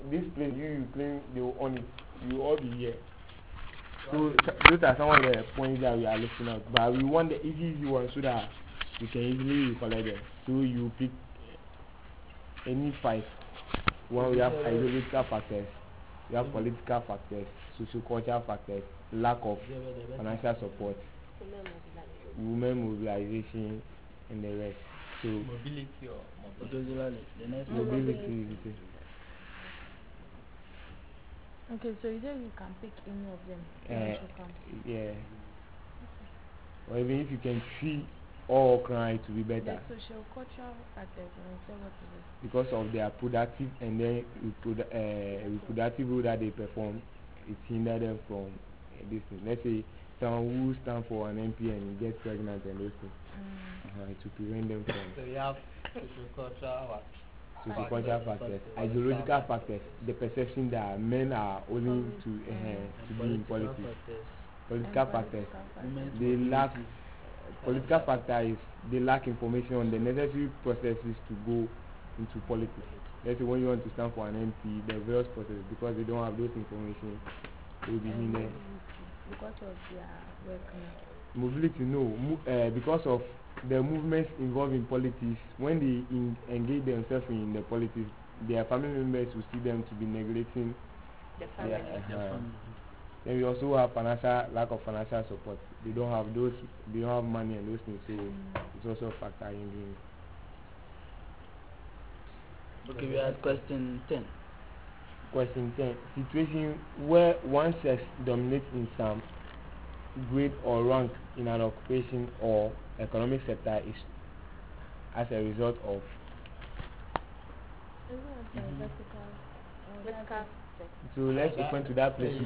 this place you claim they will own it, you will all be here. So those are some of the points that we are looking at. But we want the easy ones so that we can easily recollect them. So you pick any 5. One, we have ideological factors, we have political factors, socio-cultural factors, lack of financial support, women mobilization, and the rest. So mobility or mobility. Okay, so you say you can pick any of them. Yeah. Or even if you can see all crime to be better. The social cultural factors, what is it? Because of their productive and then reproductive role that they perform, it hinders them from this thing. Let's say someone who stands for an MP and gets pregnant and those things. It will prevent them from. So we have social factors, ideological factors, the perception that men are only to be in politics. Political factors, they lack. Political factor is they lack information on the necessary processes to go into politics. Let's say when you want to stand for an MP, the various processes, because they don't have those information, they will be hindered. Because of their work. Mobility, no. Because of the movements involved in politics, when they engage themselves in the politics, their family members will see them to be neglecting the family. Then we also have lack of financial support. They don't have money and those things, so it's also a factor in doing. Okay, we are at question 10. Question 10. Situation where one sex dominates in some grade or rank in an occupation or economic sector is as a result of. So let's open to that place.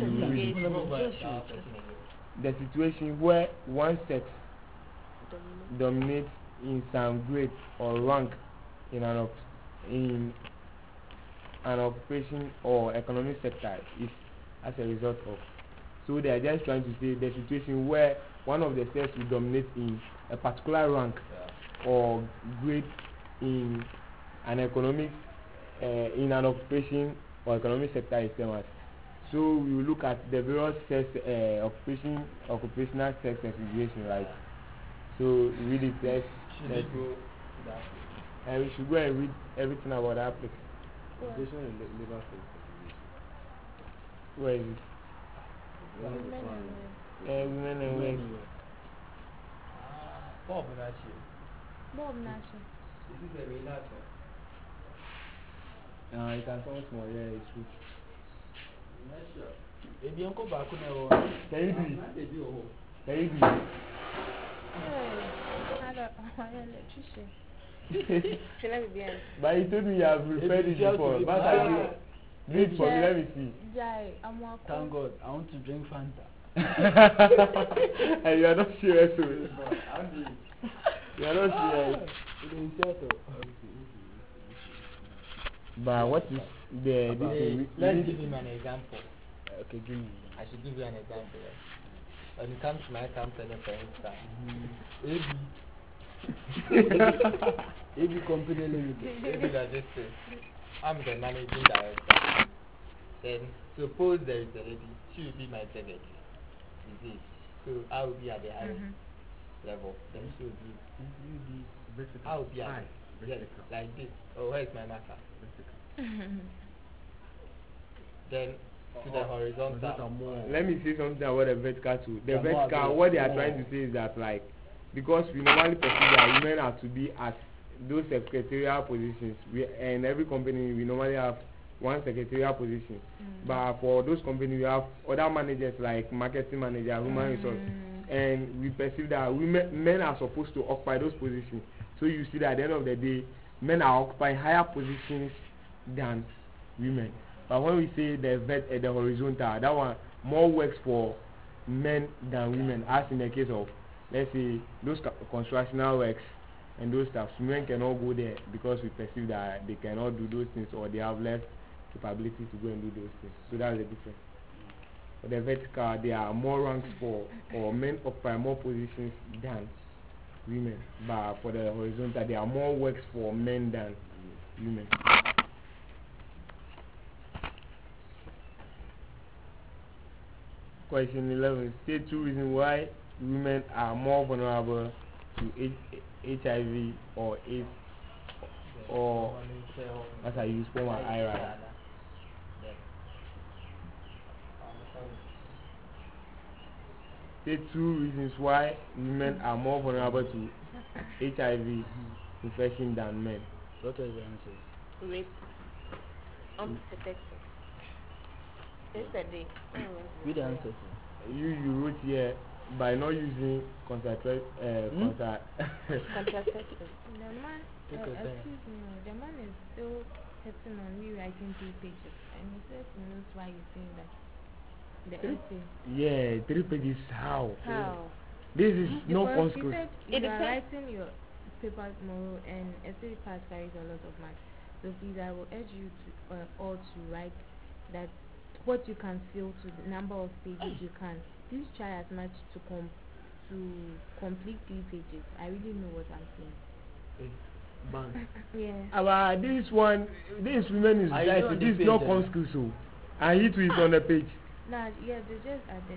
The situation where one sex dominates in some grade or rank in an occupation or economic sector is as a result of. So they are just trying to say the situation where one of the sex will dominate in a particular rank or grade in an economic in an occupation or economic sector is famous. So we will look at the various sex occupational sex segregation, right? So read it first. And we should go and read everything about that place. Occupation and labor segregation. Where is it? Women and women. Bob Nashi. This is a relaxer. It can sound small, yeah, it's true. Can you do it? Can you do it? But you told me you have referred it before. But I do it for me, let me see. Thank God, I want to drink Fanta. And you are not serious. You are not serious. But what is let's give him an example. Okay, give me. I should give you an example. When it comes to my company, for instance, AB Company Limited. AB Logistics. I'm the managing director. Then suppose there is a lady, she will be my secretary. Is it? So I will be at the highest level. Then she will be. I will be at like this. Oh, where is my marker? Then to the horizontal. Let me say something about the vertical too. The vertical, what they are trying to say is that, like, because we normally perceive that women have to be at those secretarial positions, and every company we normally have one secretarial position. But for those companies, we have other managers like marketing manager, human resource, and we perceive that men are supposed to occupy those positions. So you see that at the end of the day, men are occupying higher positions than women. But when we say the horizontal, that one more works for men than women, as in the case of, let's say, those constructional works and those stuff. Women cannot go there because we perceive that they cannot do those things, or they have less capability to go and do those things. So that's the difference. For the vertical, there are more ranks or men occupy more positions than women. But for the horizontal, there are more works for men than women. Question 11. State 2 reasons why women are more vulnerable to HIV or AIDS, or as I use for my IRA. State 2 reasons why women are more vulnerable to HIV infection than men. What was the answer? Rape. Unprotected. Yesterday. Read the answer. You wrote here by not using contraceptive. Contraceptive. The man, excuse me, the man is still sitting on me writing 3 pages, and he says he knows why he's saying that. The essay. Yeah, 3 pages. How? How? This is no Because fun school. he said you are writing your paper tomorrow, and essay part carries a lot of marks. So please, I will urge you to all to write that what you can fill to the number of pages you can. Please try as much to complete 3 pages. I really know what I'm saying. Yeah. This women is right. This is not fun school, so and it is on the page. Nah, yeah, they just added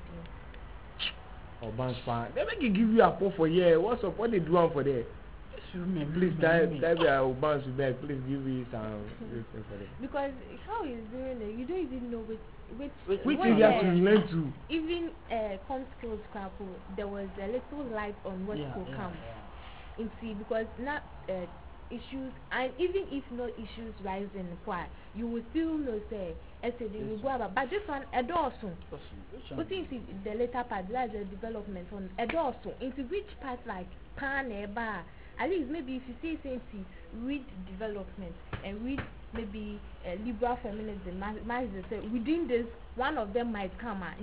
in. Oh, bank fan. They make you give you a pop for here. What's up? What they do for there? Please, type your banks to beg. Please give me some reason for that. Because how he's doing it, you don't even know which you have to learn to. Even com skills scrapple, there was a little light on what could come. You see, because not issues, and even if no issues rise in the choir, you will still know say essay they will go about. But this one a also. What is the later part? That's the development on a also. Into which part like pan bar? At least maybe if you see something, read development and read maybe liberal feminism. Within this, one of them might come out.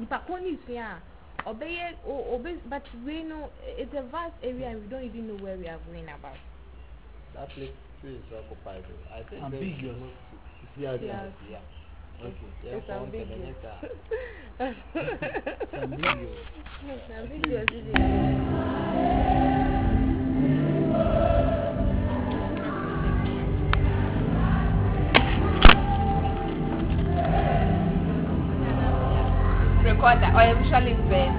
Obey, but we know it's a vast area and we don't even know where we are going about. That place is occupied. I think ambiguous. Yeah. Okay. It's ambiguous. It's ambiguous. It's ambiguous. Recorder or visually impaired.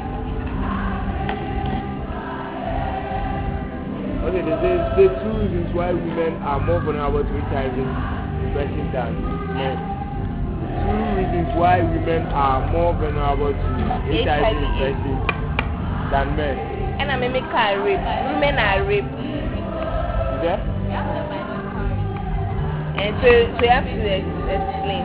Okay, the 2 reasons why women are more vulnerable to HIV infection than men. 2 reasons why women are more vulnerable to HIV infection than men. And I may make a rape. Women are raped. Is that? And so you have to explain.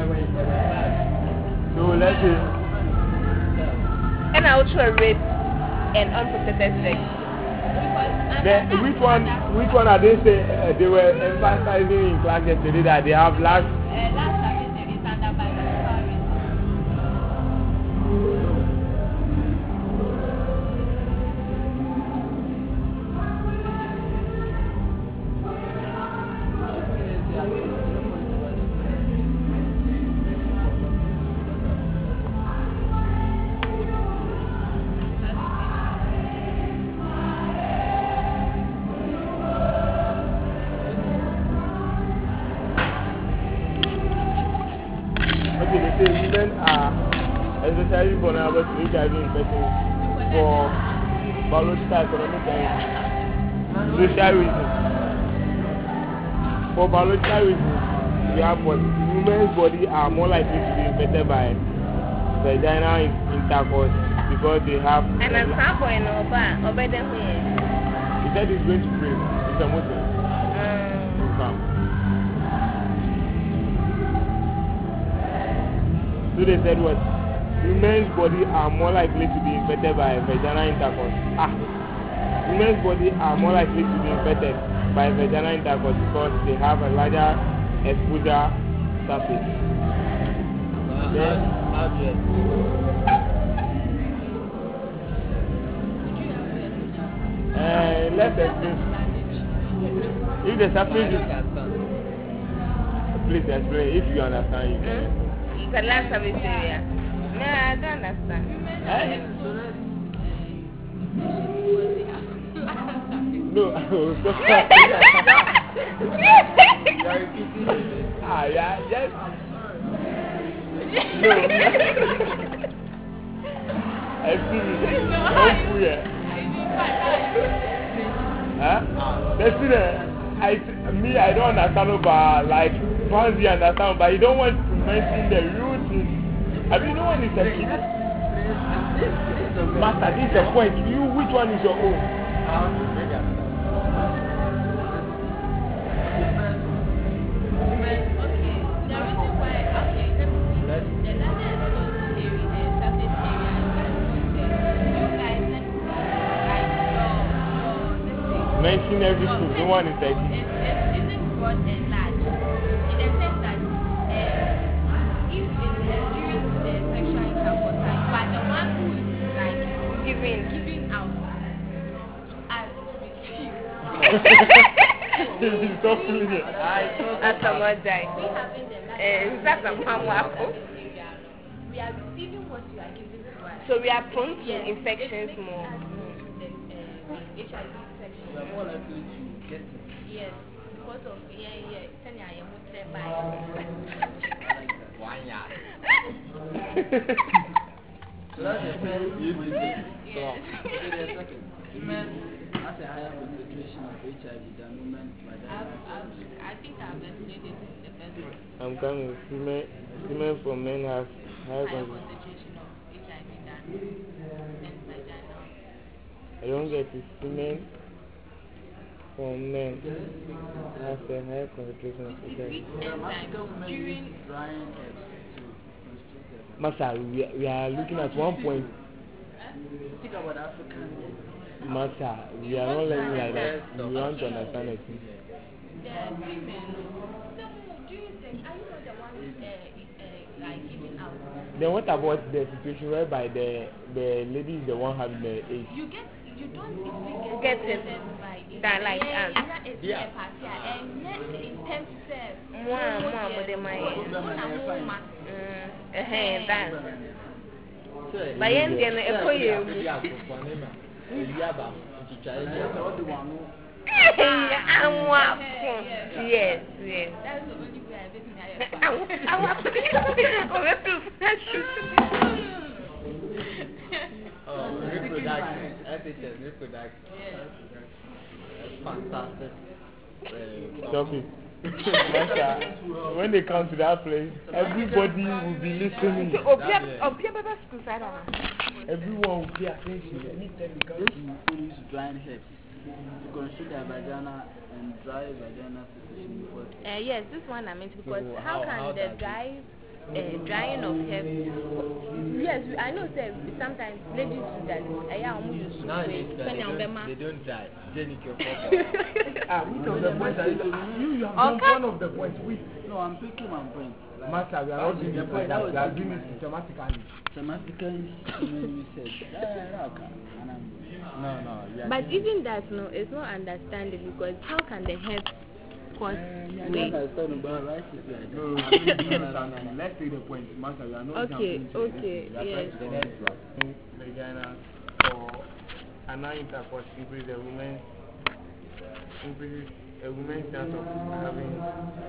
So let's say. And I also rape and unprotected sex. Which one are they say they were emphasizing in class yesterday that they have last service is under women are especially vulnerable to HIV infection for biological, economic, and social reasons. For biological reasons, we have what women's body are more likely to be infected by vaginal intercourse because they have. And I'm boy in Oba them here. He said he's going to pray. It's a Muslim. So they said what? Women's body are more likely to be infected by vaginal intercourse. Women's body are more likely to be infected by vaginal intercourse because they have a larger exposure surface. Let's explain. If the surface is... Please explain. If you understand, you can. The last service area. No, I don't understand. No, yes. No. Experience. No fear. Huh? That's it. I don't understand about like Fancy understand, but you don't want to mention the real thing. I mean, no one is a kid. Master, this is the point. You, which one is your own? Mention every school. No one is like it. Isn't broad and large in the sense that if it's during the sexual intercourse, like, you are the one who is like giving out as received. Stop feeling it. That's a word die. We having the That's a mamma. we are receiving what you are giving to us. So we are prone to Yes, infections it makes more. us the HIV infection. We are more likely to get it. Yes, because of sending I am by. 1 year. So that's the first reason. Yes. So the second, women has a higher concentration of HIV than women. I think I've explained it in the first one. I'm coming. Female for men have higher Higher concentration. concentration of HIV than men vaginal. I don't get it. Female for men have a higher concentration of It HIV. secretes enzymes during Drying herbs to constrict their Master, we are looking at one point. Think about African. Master, we are not learning like that. We want to understand it. the female. So during sex, are you not the one like giving out? Then what about the situation whereby the lady is the one having the AIDS? You don't even Get it. by it. That like us. Yeah. And net intensive. More, but they might. That. But yen the no ekọ ye mu. Yes. That's the only way I Reproduction. FHS, reproduction. Yes. That's fantastic. Stop it. Master, when they come to that place, everybody will be listening. Everyone will pay attention. Anytime you come This to food use drying herbs to constrict their vagina and dry vagina secretion before. Yes, this one I meant because So how can the drying of herbs? Yes, I know that sometimes ladies do that. Nowadays, they don't dry. Jenny, your which of the points are you have done one of the points. Which? No, I'm picking my point. Like, Master, we are not doing it like that. We are doing it systematically. Semantically, you said. No. Yeah, But even that, no, it's not understanding because how can the herbs cause weight? No. Let's take the point. Master, we are not Okay, yes. yes. Vagina or anal intercourse increases a woman's chance of having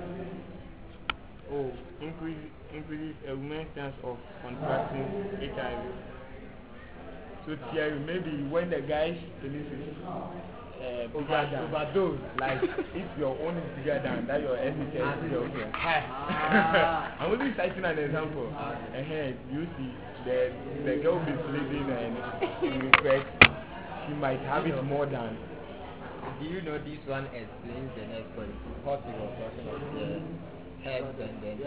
increases a woman's chance of contracting HIV. So Thierry, maybe when the guy releases overdose, like if your own is bigger than that, your SHS is okay. I'm only citing an example. You see, the girl will be bleeding and infect. She might have it more than. Do you know this one explains the next point? What he was talking about the herbs and then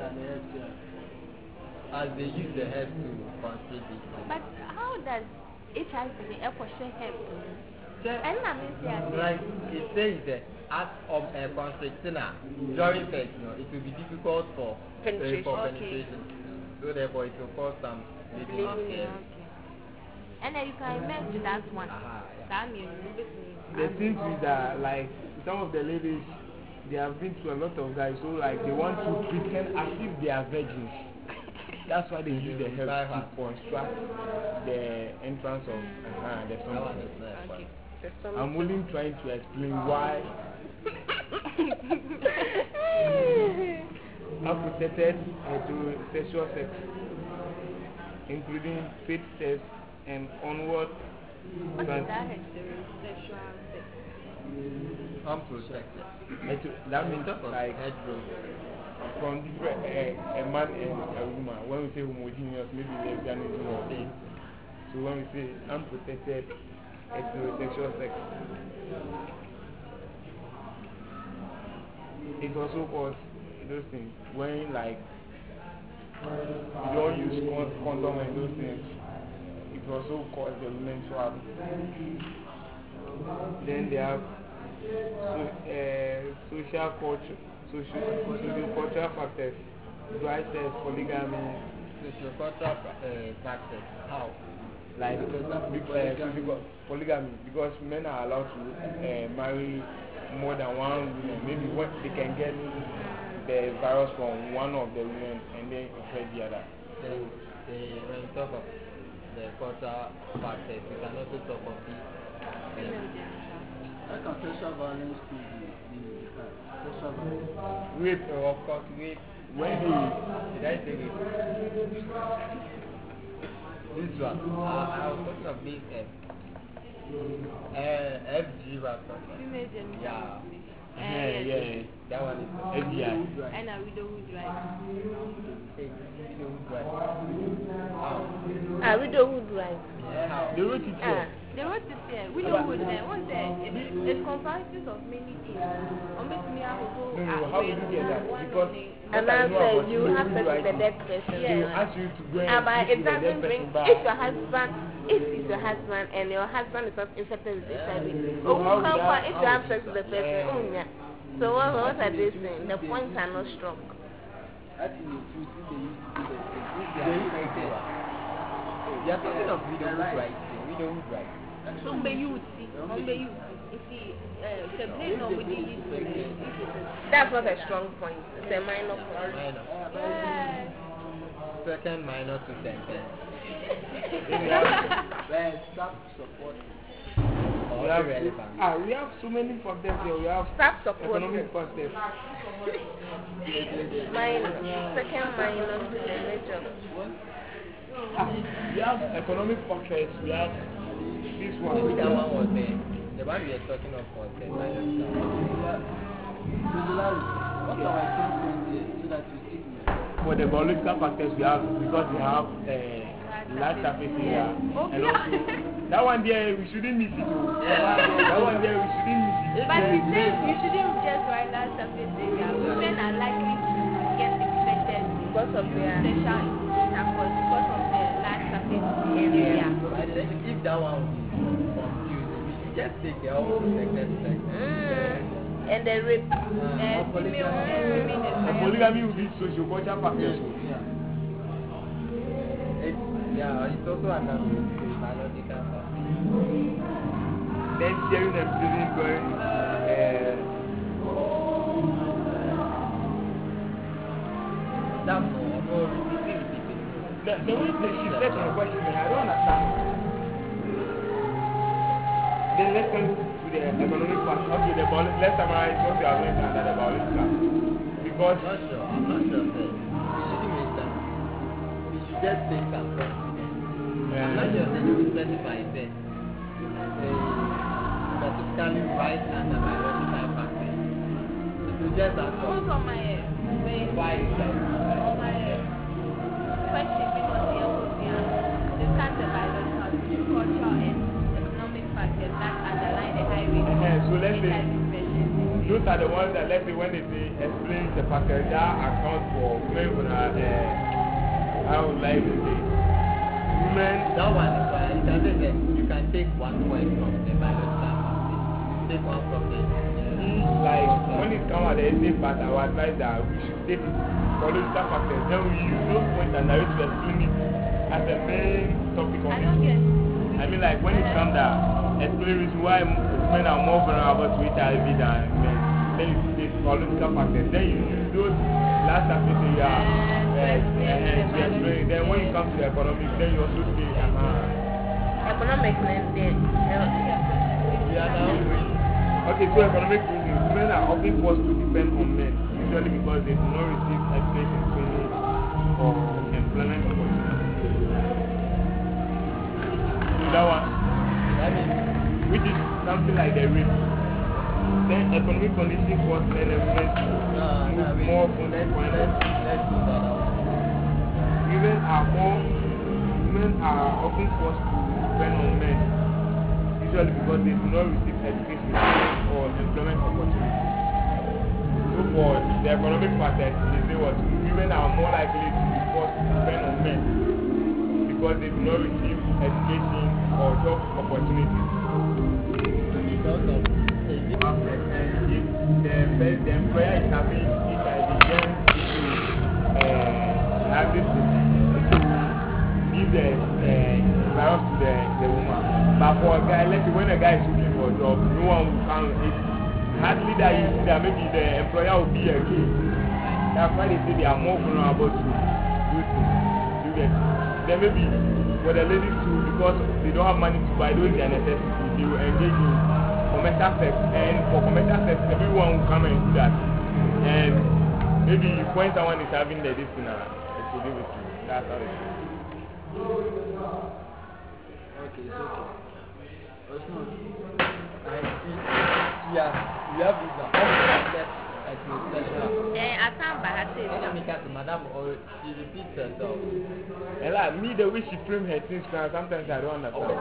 as they use the herbs to constrict it. But how does HIV the equation help? Like it says that as of a constrictor during sex, it will be difficult for penetration. So therefore it will cause some bleeding. Okay. And then you can imagine that one. The thing is that like some of the ladies, they have been to a lot of guys, so like they want to pretend as if they are virgins. That's why they use the herbs to construct the entrance of the something. Okay. I'm only trying to explain why unprotected heterosexual sex, including faith sex, and onward. What is that heterosexual sex? Unprotected. That means Talk of like hetero. from different a man and a woman. When we say homogeneous, maybe lesbianism or gay. So when we say unprotected heterosexual sex, it's also called those things. When like you don't use condom and those things, it also causes the women to have. Then they have social culture, cultural factors, dry sex, polygamy. Social-cultural factors. How? Like polygamy, because men are allowed to marry more than one woman. Maybe what they can get the virus from one of the women and then infect the other. Then when you talk of the cultural factors, you can also talk of the How can sexual violence be defined? Sexual violence. rape, of course, rape. When Did I say rape? This one, I was talking of this FG rapper. Female genital Yeah. mutilation. yeah, That one is FBI. And a widowhood right. Widowhood right. How? They wrote it here. They wrote it here. Widowhood, one day, it comprises of many things. No, how would you get that? Because And what I I know say about you have sex with a dead person. they will ask you to go and But sleep it with the dead doesn't bring. person back. If your husband, if it's your husband and your husband is not infected with HIV, So how would that- if you have sex with the person, so what are they saying? The points are not strong. I think the truth is they used to do the same. If They are infected. You are talking of widowhood rights. Widowhood rights. That's not a strong point. It's a minor point. Minor. Yeah. Second minor to sentence. Well, stop support. Or We have, irrelevant. we have so many factors here. We have Stop supporting. economic factors. Minor. Second minor to the major. We have economic factors. We have this one. Maybe that one was the one we are talking of was the minor. What can I say so that you stick with it? For the biological factors, we have because we have large surface area, and also that one there we shouldn't miss it. That one there we shouldn't miss it. But he says you shouldn't just write that surface area. Women are likely to get infected Because of their sexual intercourse because of the large surface area. I think if that one would be confusing, we should just take the whole protected sex. and the rape. The polygamy will be socio-cultural factors. It's also under biological factor. Then sharing and breathing going. That's no repeating. The way she said on the question, I don't understand. Then let's come to the economic part. Okay, let's summarize what we are going to under the biological. Because I'm not sure. We shouldn't waste time. We should just take some confidence. I'm not sure that you will specify that specifically right under biological factors. It will just ask Who's on my why is that? on my question because the discuss the biological, cultural, and economic factors that underline the high rate of so let's say HIV infection. those are the ones that, let's say, when they say explain the factors that account for women how would like to say women. That one is why it doesn't say you can take 1 point from the biological factors. Take one from the Like when it comes at the essay part, I would advise that we should take biological factors. Then we use those points and narrate to explain it as the main topic of I it. don't get I mean, like when it comes that explain reason why women are more vulnerable to HIV than men. Then you take biological factors. Then you use those last surface area to explain. Then when you come to the economics, then you also say economic and then we are now going. okay, so economic reasons, women are often forced to depend on men, usually because they do not receive education, training, or employment opportunities. something like the rate. Then economic conditions force men and women to move more from the point of women are often forced to depend on men, usually because they do not receive education or employment opportunities. So for the economic factors, they say what women are more likely to be forced to depend on men because they do not receive education or job opportunities. If the employer is having HIV, then have this give the virus to the woman. But for a guy, let's say when a guy is looking for a job, no one will come. It's hardly that you see that maybe the employer will be a gay. That's why they say they are more vulnerable to do things. Then maybe for the ladies too, because they don't have money to buy those their necessities, they will engage in commercial sex. And for commercial sex, everyone will come and do that. And maybe when someone is having the this thing, it will live with you. That's how it is. Okay, it's okay. Osman, I see. We have this now. I can't buy her. Madam, or she repeats herself. And like me, the way she framed her things, sometimes I don't understand.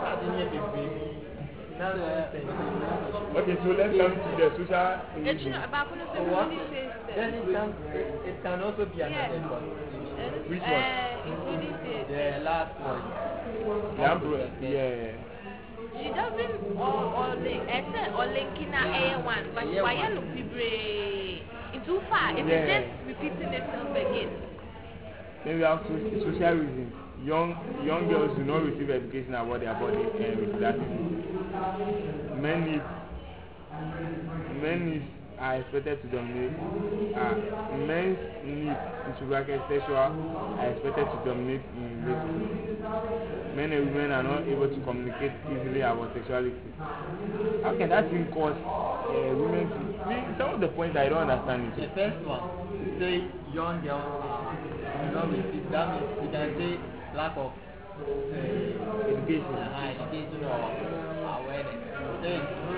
Okay, so let's come to the social issue. Then it can also be another one. Which one? The last one. Yeah. She doesn't or linking her one, but why you look it's too far. It is just repeating itself again. Then we have social reasons. Young girls do not receive education about their body and reproductive needs. Men needs are expected to dominate. Men's needs, sexual, are expected to dominate in relationships. Men and women are not able to communicate easily about sexuality. How can that thing cause women to... See, some of the points I don't understand is... The first one, say young girls do not receive, that means we can say lack of education or awareness. Then,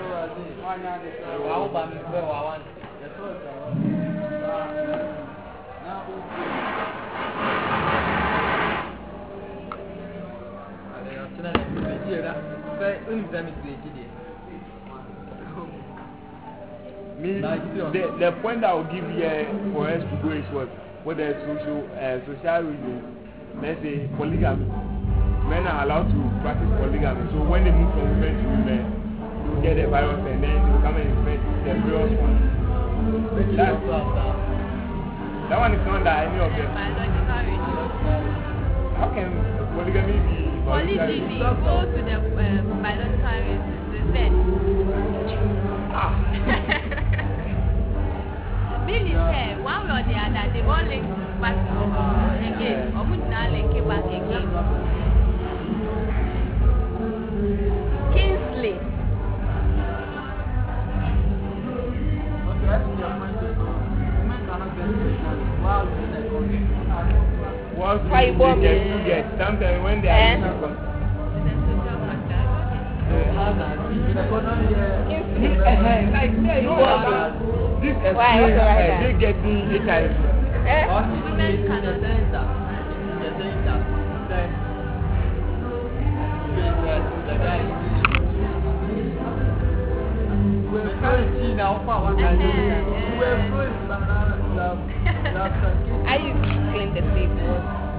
the point I will give here for us to go is what the social reasons. Let's say polygamy. Men are allowed to practice polygamy. So when they move from women to women, they get the virus and then they come and infect the various ones. That one is not that any of them. How can polygamy be? Polygamy go to the biological research. Meaning one way or the other, they all link back again. Or would not link it back again. Kingsley. okay, that's your point. Women cannot get pregnant while in the country. Once they get sometimes when they are this experience, they get the HIV. Women cannot. I used to clean the table.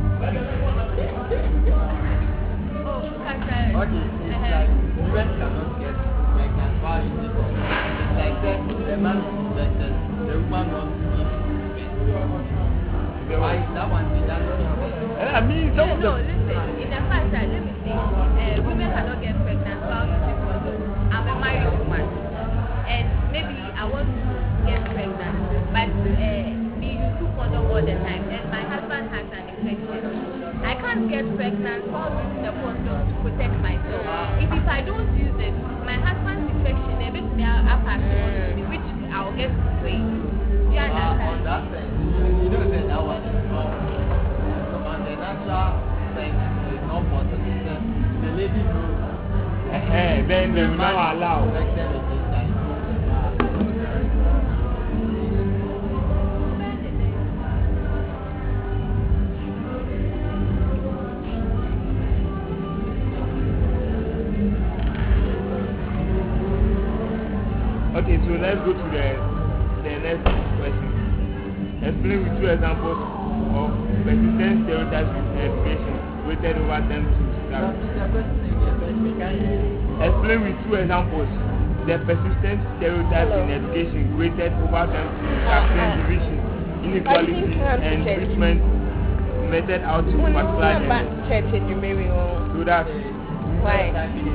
Okay, it's like women cannot get pregnant while in the body. It's like the man is infected, the woman not give birth. Why is that one thing that I mean, some of No, listen, in the fact that, let me see, women cannot get pregnant while using condom. I'm a married woman, and maybe I want to get pregnant, but we use condom all the time, and my husband has an infection. I can't get pregnant while using the condom to protect myself. If I don't use it, my husband's infection, a bit may happen, which I'll get free. Do you understand? on that sense, you know that one is wrong. So on the natural sense, it's not possible. The lady knows. then they will now allow. Okay, so let's go to the next question. Explain with 2 examples of persistent stereotypes in education weighted over them to start. Explain with 2 examples the persistent stereotypes in education weighted over them to captain division, inequality, and treatment meted out to particular ends. So that's Why?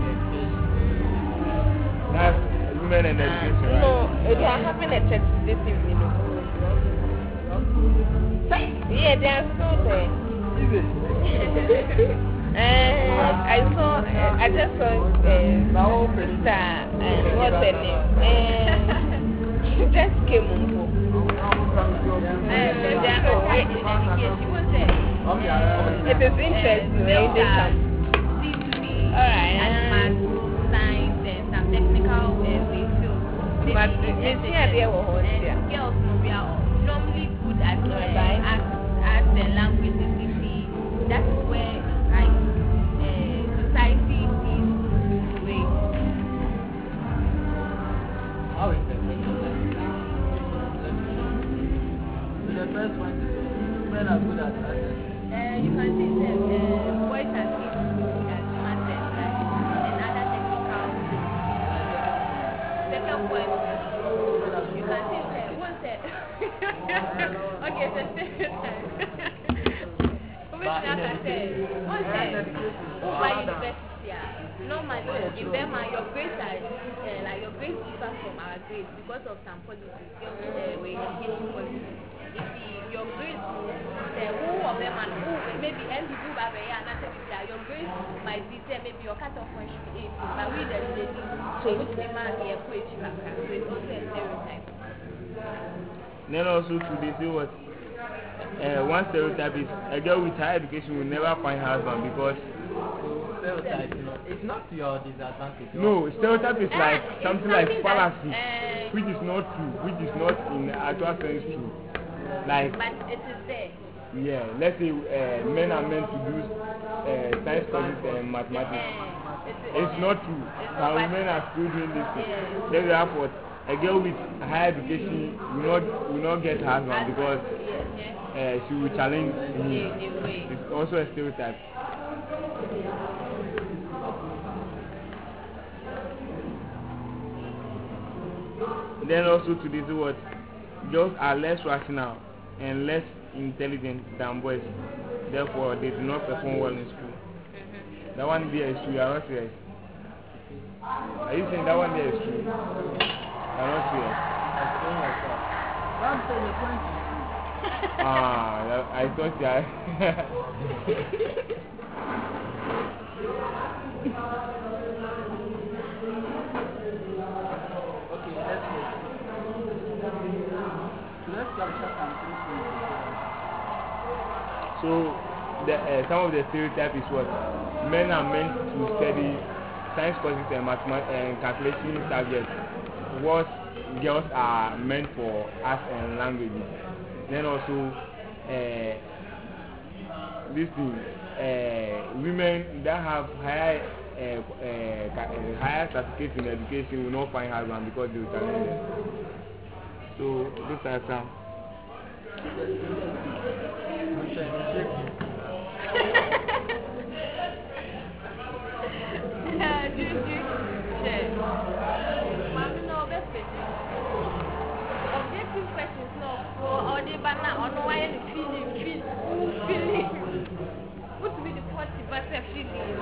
That's women and education, right? No, they are having a church this evening. Yeah, they are still there. I just saw Sister, what's her name? Just came on. It is interesting when they come. Alright. Science and some technical fields. But girls we are normally good at the languages. You see, that is where like society is way. How is the The first one is men are good at art. You can see boys and kids as math and other technical. Second point, you can see one said. Okay, so stereotype. One said, over university, normally in them your grades are like your grades differ from our grades because of some policies, education policies. If your grades, who of them and who maybe MBB and your grades might be say maybe your cutoff point should be 80, but we the lady, so which the man here so it's also a stereotype. Then also to they say what one stereotype is a girl with higher education will never find husband because stereotype, it's not to your disadvantage. No, stereotype is like something like fallacy, which is not true, which is not in actual sense true. Like, but it is there. Yeah, let's say men are meant to do science courses and mathematics. It's not true. Some women are still doing this thing. Therefore, a girl with higher education will not get husband because she will challenge him. It's also a stereotype. Then also to this what girls are less rational and less intelligent than boys. Therefore, they do not perform well in school. That one there is true. You are not serious. Are you saying that one there is true? You are not serious. I thought that. So, some of the stereotype is what men are meant to study science courses and mathematics and calculation subjects, what girls are meant for arts and languages. Then also, this thing, women that have higher certificates in education will not find husband because they will challenge them. So, those are some. Objective questions, no. Or the banana, or no, why are you feeling? What to be the positive versus feeling?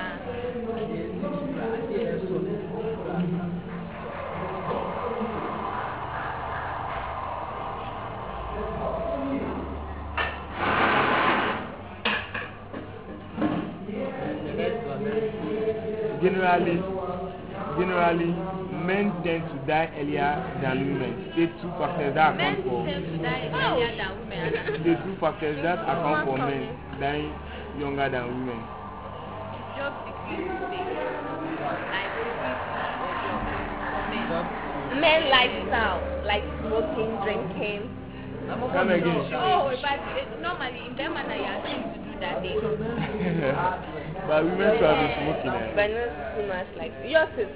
Generally, men tend to die earlier than women. The two factors that account for men tend to die earlier than women. the two factors that account for men dying younger than women. job security, like security job for men. Men lifestyle, like smoking, drinking. Come again. Oh, but normally in them and I are trained to do that. They But women should have been smoking. But not too much like yours is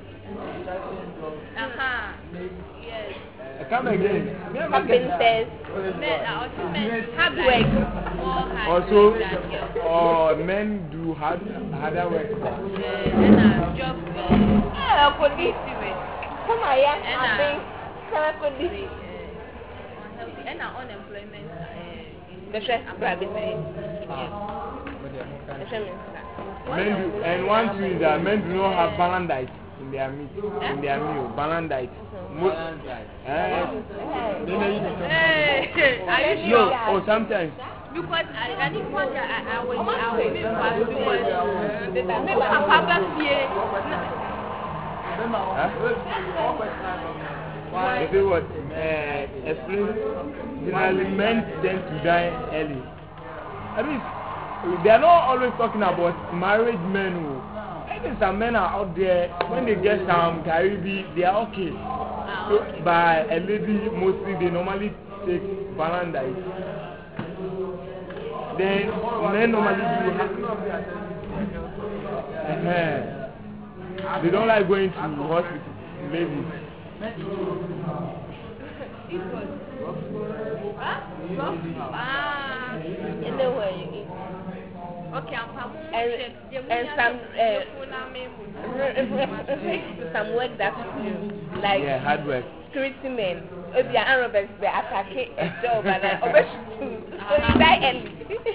yes. Come again. carpenters, Men also men hard like work. more hard Also, work than girls. men do harder work. And job Police. security Come on, yeah. And, I think some police. unhealthy and unemployment The stress private. Men do, and one thing is that men do not have balanced diet in their meat, in their meal. Balanced diet. Hey, are you No, sure? or sometimes. Because I need one that I will make fast because maybe Papa fear. They say what? Generally, men tend to die early. I mean, they are not always talking about married men who. I think some men are out there when they get some Caribbean, they are okay. So, by a lady, mostly they normally take balanced diet. Then men normally do. They don't like going to hospital, ladies. Anywhere you eat. Okay, I'm And some work that you do, like Yeah, hard work. security men. If you are robbers, they attack a job and then so you die early.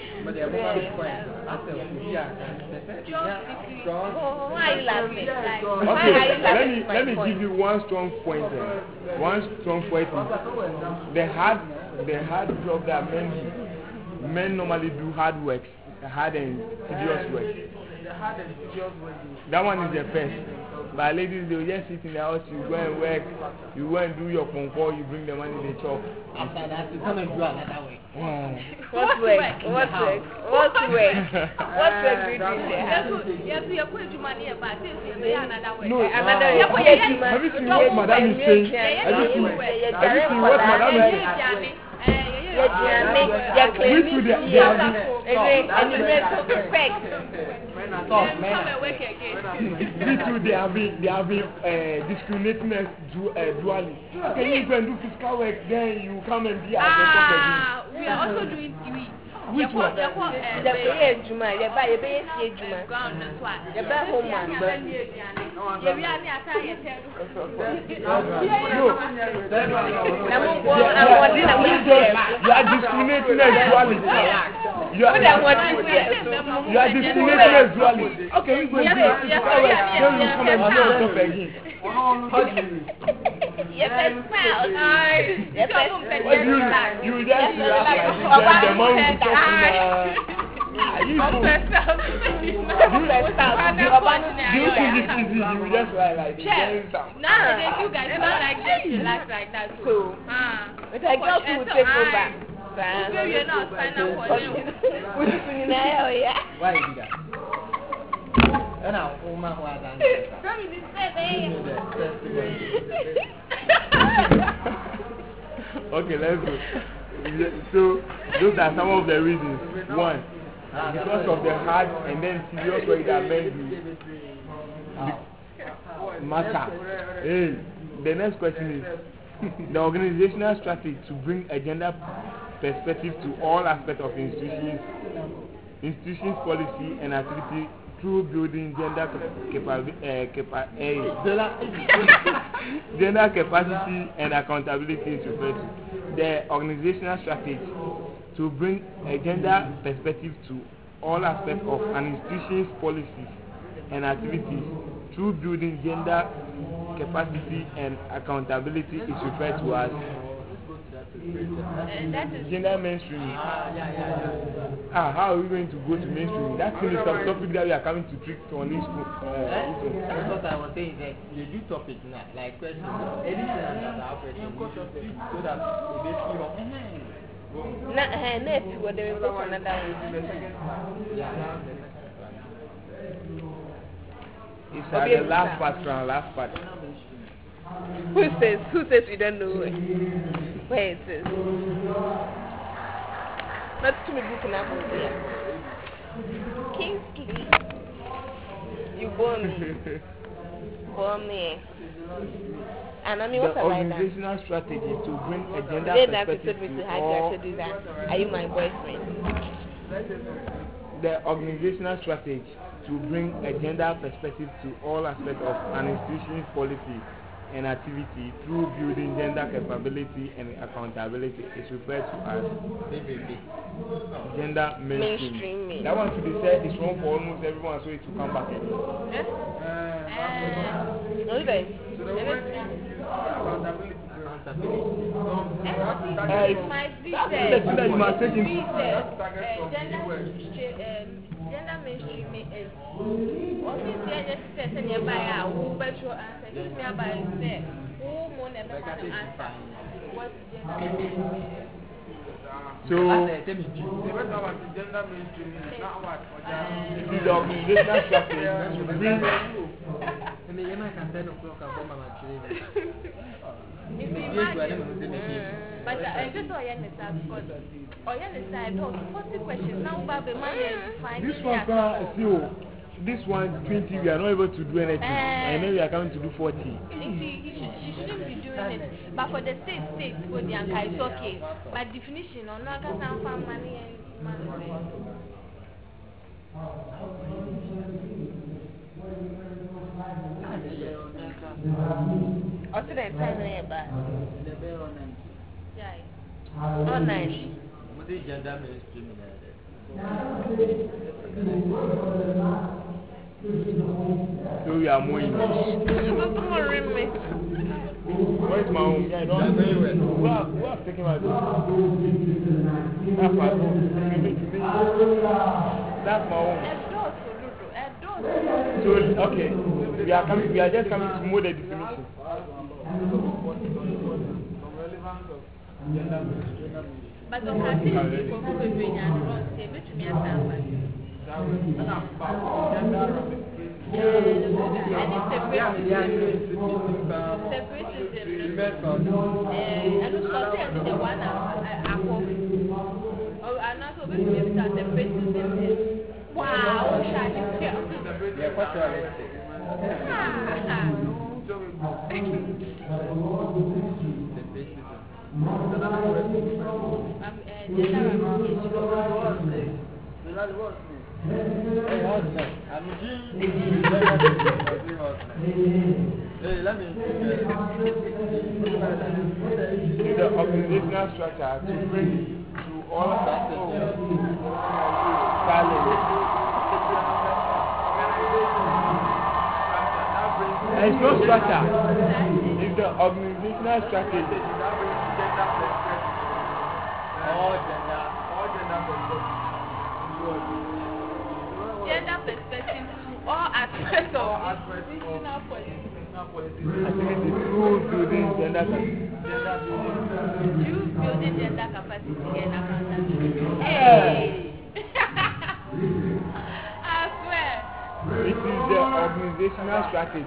Oh, why are you laughing? Okay, let me give you one strong point here. One strong point is the hard job that men do. Men normally do hard work, hard and tedious work. That one is the first. But ladies, they will just sit in the house, you go and work, you go and do your concours, you bring the money, they chop. After that, you come and do another way. What work? What work? What work? What work do you do there? No, Another have you seen what madam is saying? Have you seen what madam is saying? Me too, they have been discriminating us dually. Can you go and do physical work, then you come and be at the top again? We are also doing TV. Which one? The You are discriminating us dually. You are discriminating us dually. Okay, we go and do physical work, then you come and be on top again. Yes, You just laugh like the mom is talking. You think it's easy? You just like Nowadays, you guys don't like just relax like that. So, but I got to take over. you're not sign up for them. Why you do that? And now, woman who has done Okay, let's go. So, those are some of the reasons. One, because of the hard and then serious work that men do. Matter. Hey, the next question is the organizational strategy to bring a gender perspective to all aspects of institutions, policy and activity through building gender capacity and accountability is referred to. The organizational strategy to bring a gender perspective to all aspects of an institution's policies and activities through building gender capacity and accountability is referred to as gender mainstreaming. How are we going to go to mainstreaming? That's the topic that we are coming to treat on this school. That's what I was saying. That you do topic now, like questions. Anything that happens, so that Next, what they will go for another one. Yeah. It's at the last part, last part. Who says we don't know where it is? Not too many book now here. Kingsley, you born me. And I mean, what the organizational strategy to bring a gender perspective to all. Are you my boyfriend? The organizational strategy to bring a gender perspective to all aspects of an institution's policy and activity through building gender capability and accountability is referred to as gender mainstreaming. That one to be said is wrong for almost everyone, so it will come back again. Might be said. Gender mainstreaming is obviously just nearby who better answer. Just nearby say who more than answer. What gender? So the organizational strategy to bring. But I just understand because questions now this one 20 we are not able to do anything and then we are coming to do 40. She shouldn't be doing it. But for the state for the anchor it's okay. But definition or not can find money and money. What's the time about? Yeah. Online. What is gender mainstreaming? So we are moving. Where's my home? Yeah, who have taken my book? That's my home. That's my home. So okay, we are just coming to more the definition. But on her thing, people who will bring and run, say, which me a sample. The organizational structure to bring to all it's no structure. It's the organizational strategy. Gender perspective to all aspects of institutional policy. Activity through building gender capacity. You building gender capacity and accountability. Hey! I swear. It is the organizational strategy.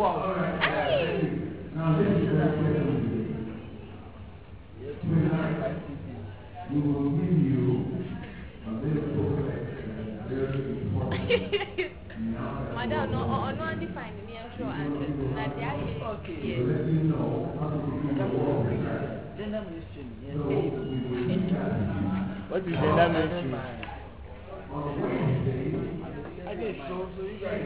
Madam, no undefined the actual answer. Not the okay. Yes. Gender mainstream, yes. What is gender mainstream? Okay, so you guys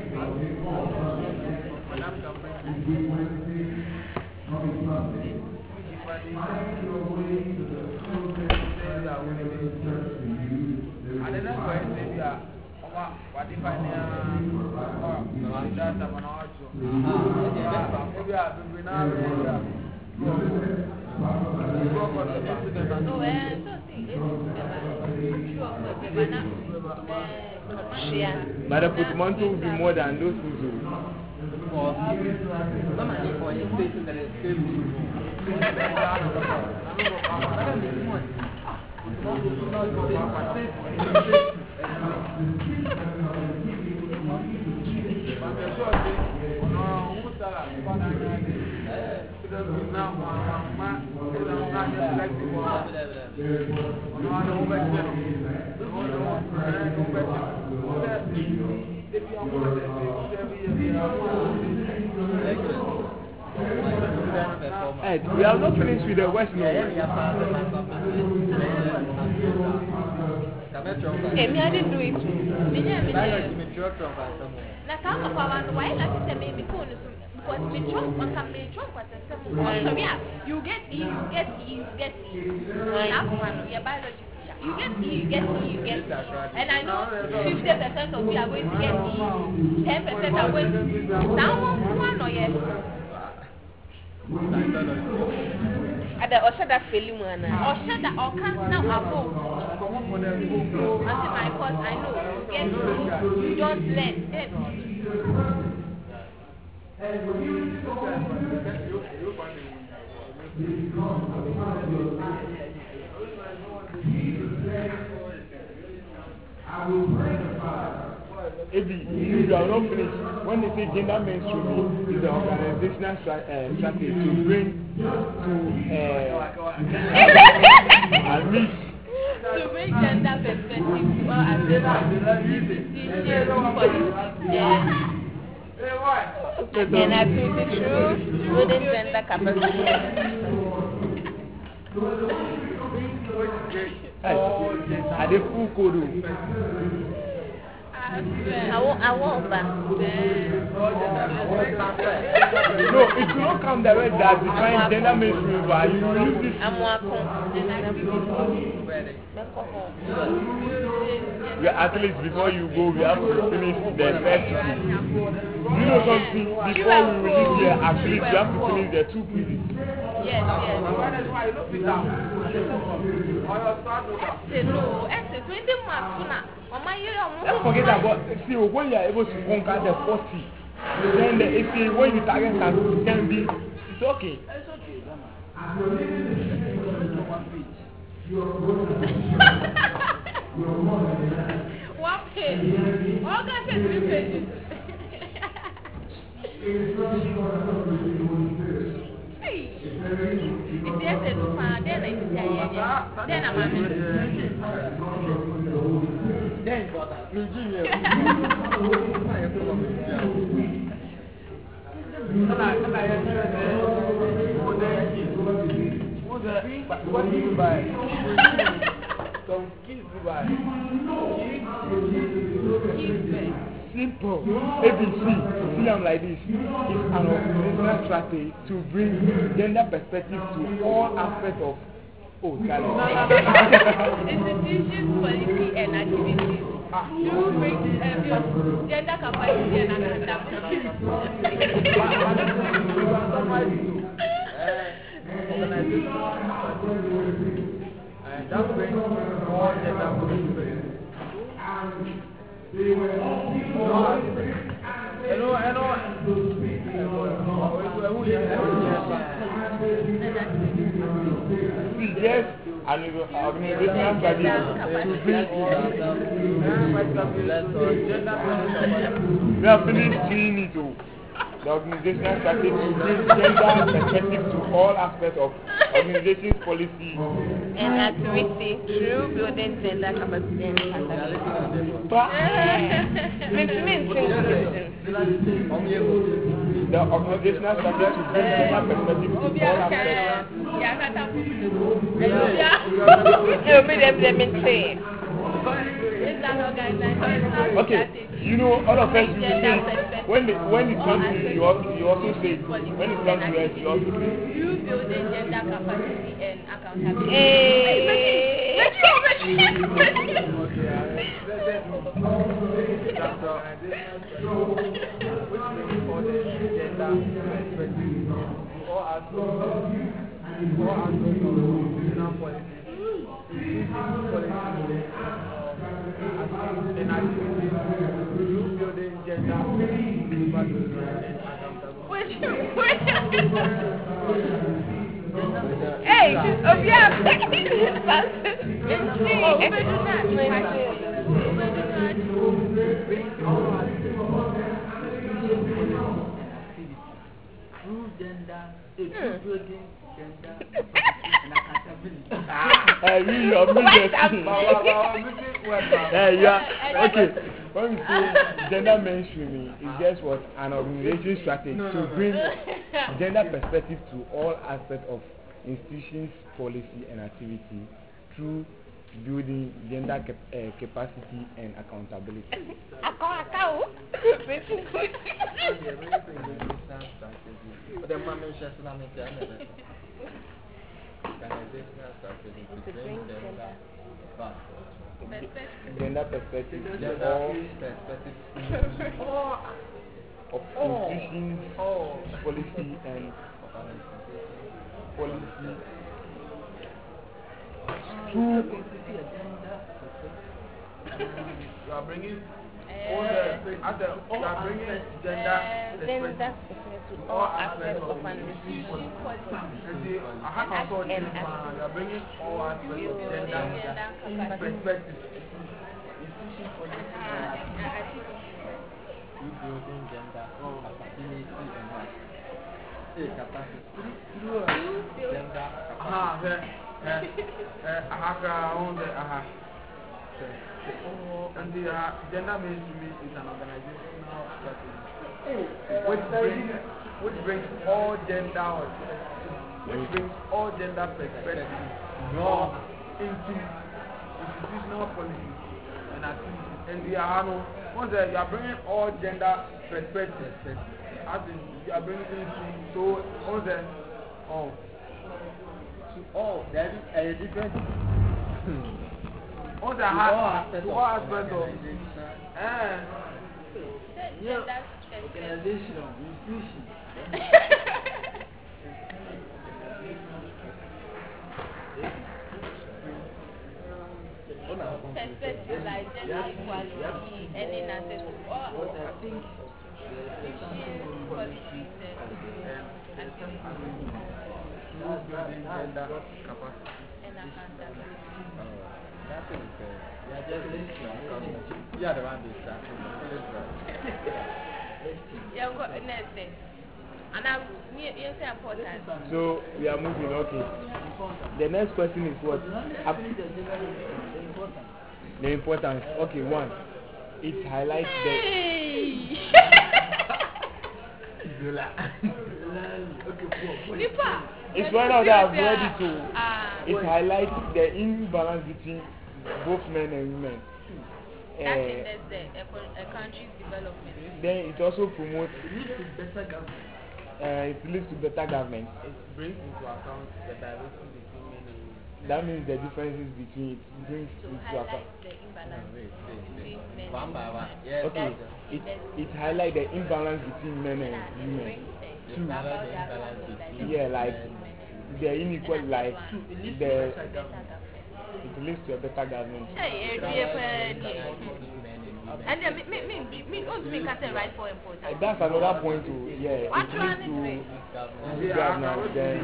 But the portmanteau will be more than those who do. Ed, we have not finished with the West now. Emi, I didn't do it. Na kama kwa wanu why not say me phone because me trunk on can me trunk what some so yeah you get E now one your biology you get E and I know 50% of you are going to get E 10% are going to now one or yes Ada Oshada feeling one. Oshada or can't now above until my course I know you get E you don't learn then Ebi, you are not finished. When they say gender mainstreaming is the organizational strategy to bring to bring gender perspective to all and activity through building gender capacity. Are they full code? I won't back. No, it will not come the way that define gender mainstream, but you will use this. I'm welcome. At least before you go, we have to finish the first two. You know something? Before we release here, at least we have to finish the two pieces. Yes. Let's forget about, see, when you are able to conquer the 40, then when you target can be, it's okay. It's okay, One page. All guys said 3 pages. If there's a loop, then I'm Simple. ABC. See, I'm like this. It's an organizational strategy to bring gender perspective to all aspects of institutions, policy, and activities to bring gender capacity and accountability. That brings more gender capacity. See, yes, an organizational strategy to bring. We have finished doing it. The organizational strategy to bring gender perspective to all aspects of organization's policy and activity through building gender capacity and accountability. The organizational strategy to bring gender perspective to all aspects. Okay, you know, all of us say when it comes to you also say when it comes to us you also say You building gender capacity and accountability. Hey, gender, building gender, and accountability. You are okay. When we say gender mainstreaming, it's just what an organization strategy to bring gender perspective to all aspects of institutions, policy, and activity through building gender capacity and accountability. Gender perspective to all of institutions, policy, and policy through You are bringing all the gender perspective to all aspects of an institution, policy, you are bringing all aspects of gender perspective. Institution policy You building gender capability and what? Capacity. Gender and the gender mainstream is an organizational strategy which brings all gender perspectives into institutional policy and activities. And the once you are bringing all gender perspectives, as in you are bringing into so once to all there is a difference. All the aspects of organization, institution. perspective like gender equality, any access to all institutions, policies, and accountability. That is good. You are just listening. You are the one distracted. Yeah, what next thing? And I'm important. So we are moving. Okay. The next question is what? The importance. Okay, one. It highlights the. It's one of that I've ready to. It highlights the imbalance between both men and women. That is a country's development. Then it also promotes. It leads to better government. It leads to better government. It brings into account the diversity between men and women. That means the differences between it brings To into highlight account. the imbalance between men One and by one. women. Yes. Okay. It highlights the imbalance between men and women. Two. Yeah, like the inequality, like the. It leads to a better government. And then me also make us right for important. That's another point to yeah. What It you leads want to to good governance. Then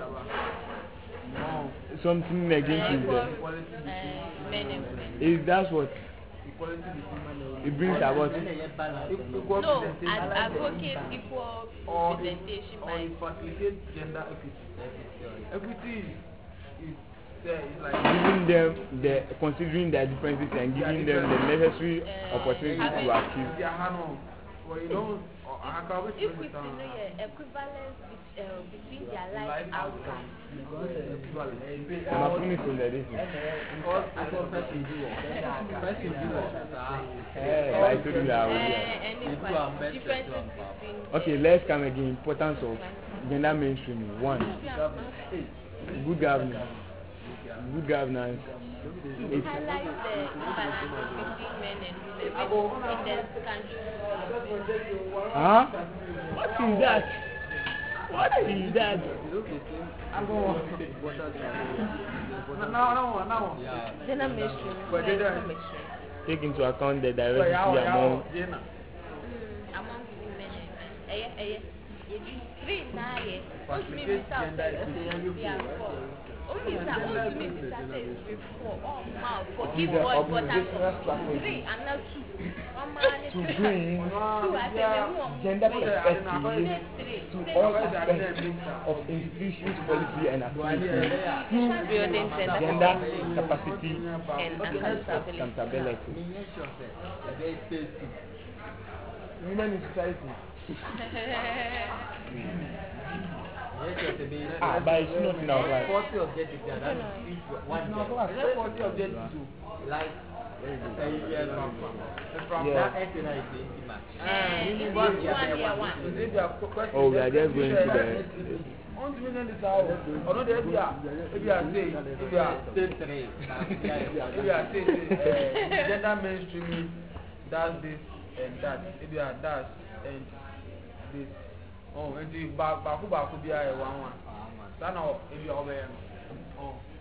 something against it. men and women. Is that's what Equality between men and women. it brings about? No, advocate equal representation by facilitate gender equity. Equity is like Giving them the considering their differences and giving them the necessary opportunity to achieve. well, you know, if we see no equivalence between their life outcomes. I'm not finishing the this. I told you that already. Differences between Okay, let's come again. Importance of gender mainstreaming. One, good governance. Good governance. it highlights the imbalance between men and women in this country. Huh? What is that? What is that? Gender mainstream. Take into account the diversity among Among women and men. Three now, yeah. Facilitate gender equity. Yeah, four. Only that, only that is before. Oh, wow. For See give the boys, but organizational three strategy and now two. One man is to bring two. I said, gender perspective to all aspects of institutions, policy, and activities through Building gender capacity and accountability. Women in society. But it's not in our class. 40 objectives there, that's each one It's not day. class. Let's 40 objectives too. Like, from Yeah. that end to now, it's intimate. Oh, we are just going to the. On to the next hour. Or no, if you are say, gender mainstreaming, does this and that. If you are that and this. Oh, and the baku be a one. That's not if you are over. Oh.